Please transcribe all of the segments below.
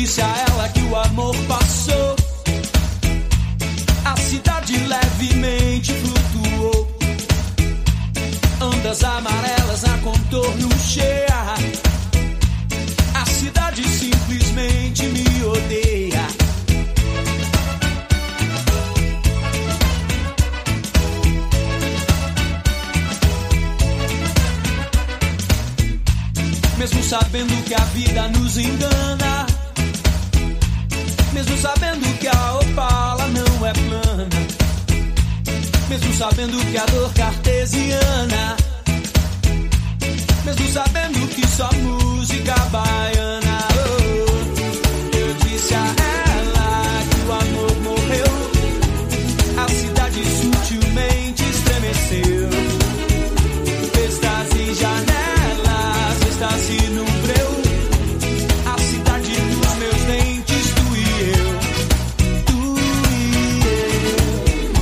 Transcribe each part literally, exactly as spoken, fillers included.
disse a ela que o amor passou. A cidade levemente flutuou. Ondas amarelas na contorno cheia. A cidade simplesmente me odeia. Mesmo sabendo que a vida nos engana, mesmo sabendo que a Opala não é plana, mesmo sabendo que a dor cartesiana, mesmo sabendo que só música baiana. Oh, eu disse a ela que o amor morreu. A cidade sutilmente estremeceu. Êxtase, janelas, êxtase no breu. A cidade dos meus dentes, tu e eu, tu e eu.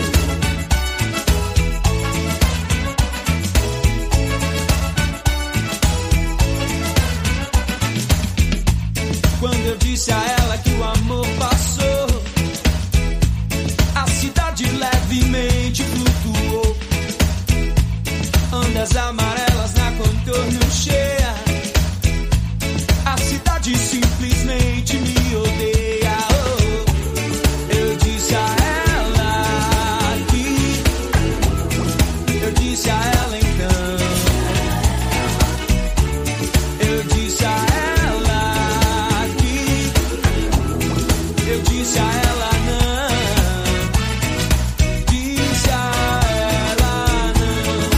Quando eu disse a ela que o amor passou, a cidade levemente flutuou. Ondas amarelas na contorno cheia. A cidade simplesmente me odeia. Oh, eu disse a ela que eu disse a ela então. Eu disse a ela que eu disse a ela não. Disse a ela não.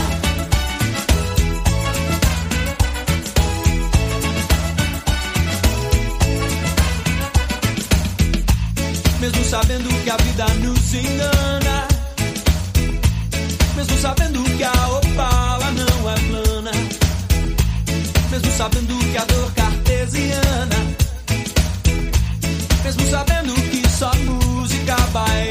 Mesmo sabendo que a vida nos engana, mesmo sabendo que a Opala não é plana, mesmo sabendo que a dor cartesiana, mesmo sabendo que só música baiana.